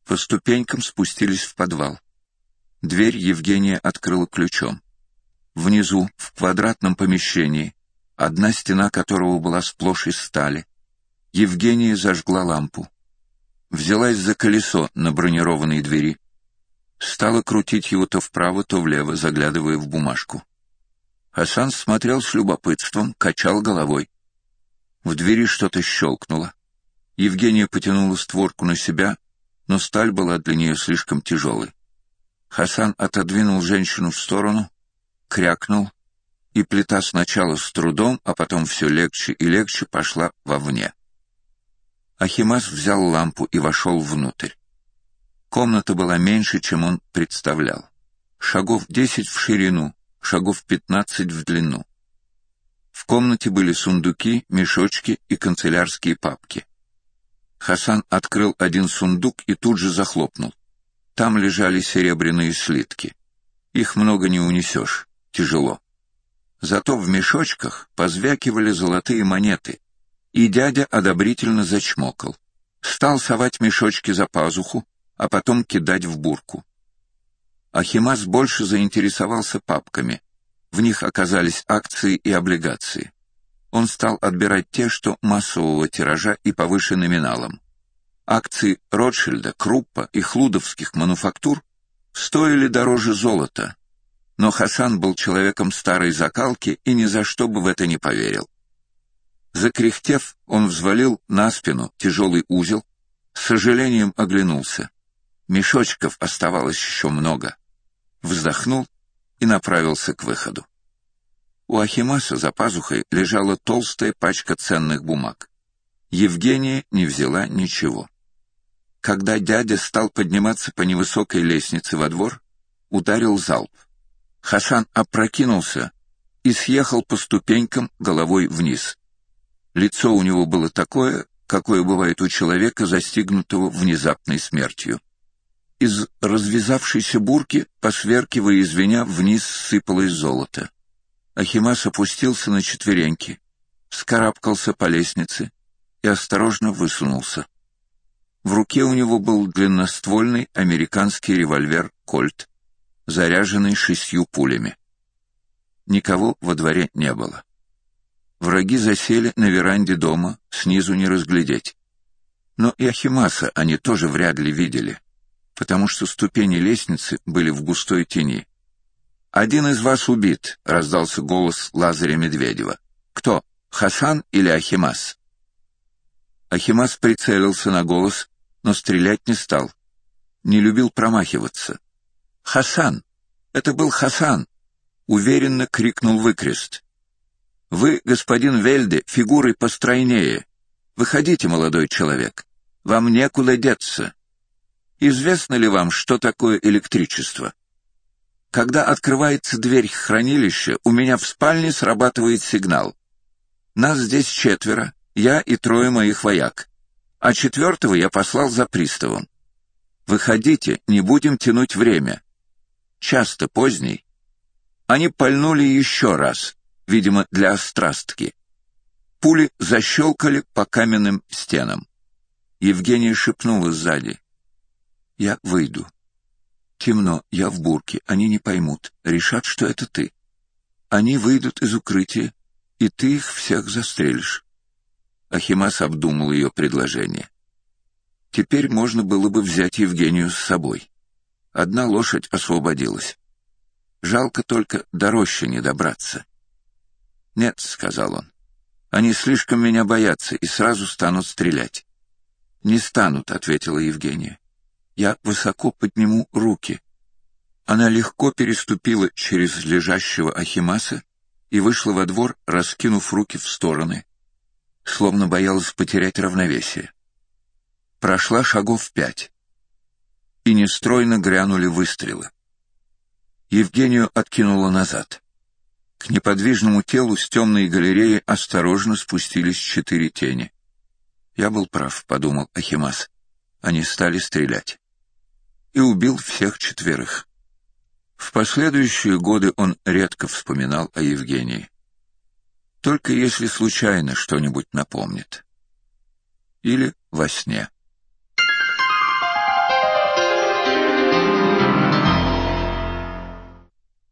По ступенькам спустились в подвал. Дверь Евгения открыла ключом. Внизу, в квадратном помещении, одна стена которого была сплошь из стали, Евгения зажгла лампу. Взялась за колесо на бронированной двери. Стала крутить его то вправо, то влево, заглядывая в бумажку. Хасан смотрел с любопытством, качал головой. В двери что-то щелкнуло. Евгения потянула створку на себя, но сталь была для нее слишком тяжелой. Хасан отодвинул женщину в сторону, крякнул, и плита сначала с трудом, а потом все легче и легче пошла вовне. Ахимас взял лампу и вошел внутрь. Комната была меньше, чем он представлял. Шагов 10 в ширину, шагов 15 в длину. В комнате были сундуки, мешочки и канцелярские папки. Хасан открыл один сундук и тут же захлопнул. Там лежали серебряные слитки. Их много не унесешь, тяжело. Зато в мешочках позвякивали золотые монеты, и дядя одобрительно зачмокал. Стал совать мешочки за пазуху, а потом кидать в бурку. Ахимас больше заинтересовался папками. В них оказались акции и облигации. Он стал отбирать те, что массового тиража и повыше номиналом. Акции Ротшильда, Круппа и Хлудовских мануфактур стоили дороже золота, но Хасан был человеком старой закалки и ни за что бы в это не поверил. Закряхтев, он взвалил на спину тяжелый узел, с сожалением оглянулся. Мешочков оставалось еще много. Вздохнул и направился к выходу. У Ахимаса за пазухой лежала толстая пачка ценных бумаг. Евгения не взяла ничего. Когда дядя стал подниматься по невысокой лестнице во двор, ударил залп. Хасан опрокинулся и съехал по ступенькам головой вниз. Лицо у него было такое, какое бывает у человека, застигнутого внезапной смертью. Из развязавшейся бурки, посверкивая и звеня, вниз сыпалось золото. Ахимас опустился на четвереньки, вскарабкался по лестнице и осторожно высунулся. В руке у него был длинноствольный американский револьвер «Кольт», заряженный 6 пулями. Никого во дворе не было. Враги засели на веранде дома, снизу не разглядеть. Но и Ахимаса они тоже вряд ли видели, потому что ступени лестницы были в густой тени. «Один из вас убит», — раздался голос Лазаря Медведева. «Кто, Хасан или Ахимас?» Ахимас прицелился на голос, но стрелять не стал. Не любил промахиваться. «Хасан! Это был Хасан!» — уверенно крикнул выкрест. «Вы, господин Вельде, фигурой постройнее. Выходите, молодой человек. Вам некуда деться. Известно ли вам, что такое электричество? Когда открывается дверь хранилища, у меня в спальне срабатывает сигнал. Нас здесь 4, я и 3 моих вояк, а 4-го я послал за приставом. Выходите, не будем тянуть время. Часто поздний». Они пальнули еще раз, видимо, для острастки. Пули защелкали по каменным стенам. Евгения шепнула сзади: «Я выйду. Темно, я в бурке, они не поймут, решат, что это ты. Они выйдут из укрытия, и ты их всех застрелишь». Ахимас обдумал ее предложение. Теперь можно было бы взять Евгению с собой. Одна лошадь освободилась. Жалко только до рощи не добраться. «Нет», — сказал он, — «они слишком меня боятся и сразу станут стрелять». «Не станут», — ответила Евгения. «Я высоко подниму руки». Она легко переступила через лежащего Ахимаса и вышла во двор, раскинув руки в стороны, словно боялась потерять равновесие. Прошла шагов 5, и нестройно грянули выстрелы. Евгению откинуло назад. К неподвижному телу с темной галереи осторожно спустились 4 тени. «Я был прав», — подумал Ахимас. Они стали стрелять. И убил всех 4. В последующие годы он редко вспоминал о Евгении. Только если случайно что-нибудь напомнит. Или во сне.